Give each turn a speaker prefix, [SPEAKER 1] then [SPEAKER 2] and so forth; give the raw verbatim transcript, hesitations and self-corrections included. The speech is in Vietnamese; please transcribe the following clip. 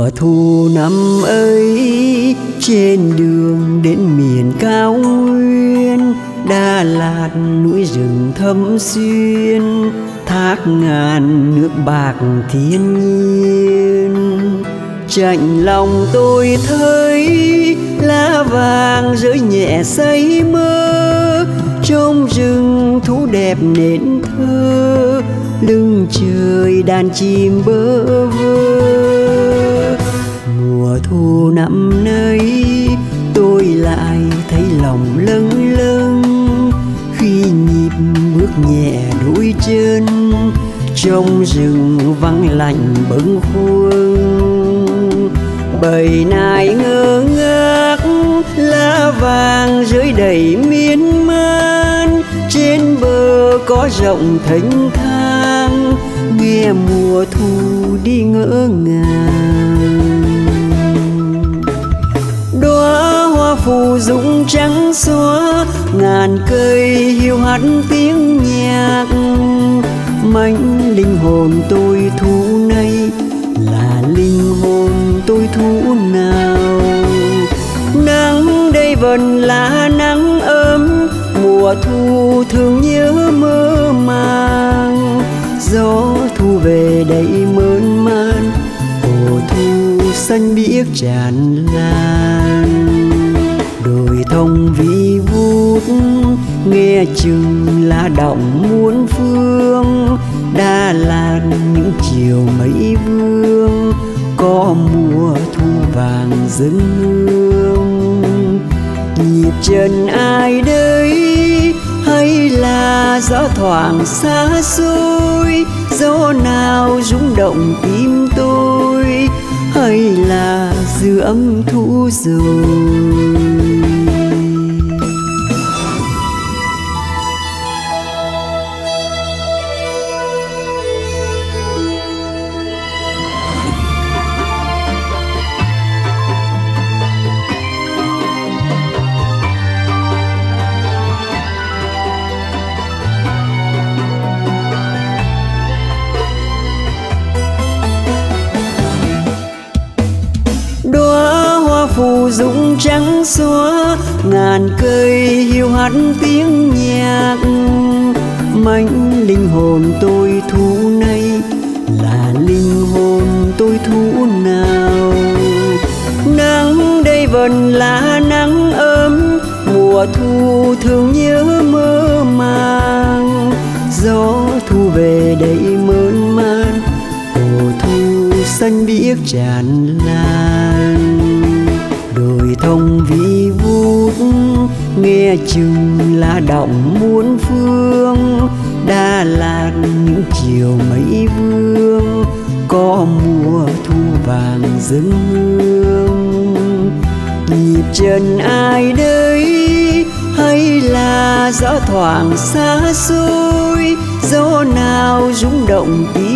[SPEAKER 1] Mùa thu năm ấy trên đường đến miền cao nguyên, Đà Lạt núi rừng thâm xuyên, thác ngàn nước bạc thiên nhiên. Chạnh lòng tôi thấy lá vàng rơi nhẹ say mơ, trong rừng thú đẹp nên thơ, lưng trời đàn chim bơ vơ. Mùa thu năm nay tôi lại thấy lòng lâng lâng, khi nhịp bước nhẹ đôi chân, trong rừng vắng lạnh bâng khuâng. Bầy nai ngơ ngác lá vàng rơi đầy miên man, trên bờ có rộng thênh thang, nghe mùa thu đi ngỡ ngàng. Đóa hoa phù dung trắng xóa, ngàn cây hiu hắt tiếng nhạc, mảnh linh hồn tôi thu nay là linh hồn tôi thu nào. Nắng đây vẫn là nắng ấm, mùa thu thường nhớ mơ màng, gió thu về đây mơn man, mùa thu xanh biếc tràn lan. Đồi thông vi vút nghe chừng lá động muôn phương, Đà Lạt những chiều mây vương, có mùa thu vàng dâng hương. Nhịp chân ai đây hay là gió thoảng xa xôi, gió nào rung động tim tôi, hay là dư âm thu rồi. Đóa hoa phù dung trắng xóa, ngàn cây hiu hắt tiếng nhạc, mảnh linh hồn tôi thu nay là linh hồn tôi thu nào. Nắng đây vẫn là nắng ấm, mùa thu thường nhớ mơ màng, gió thu về đây mơn man, mùa thu xanh biếc tràn lan. Đồi thông vi vút nghe chừng lá động muôn phương, Đà Lạt những chiều mây vương, có mùa thu vàng dâng hương. Nhịp chân ai đây hay là gió thoảng xa xôi, gió nào rung động tim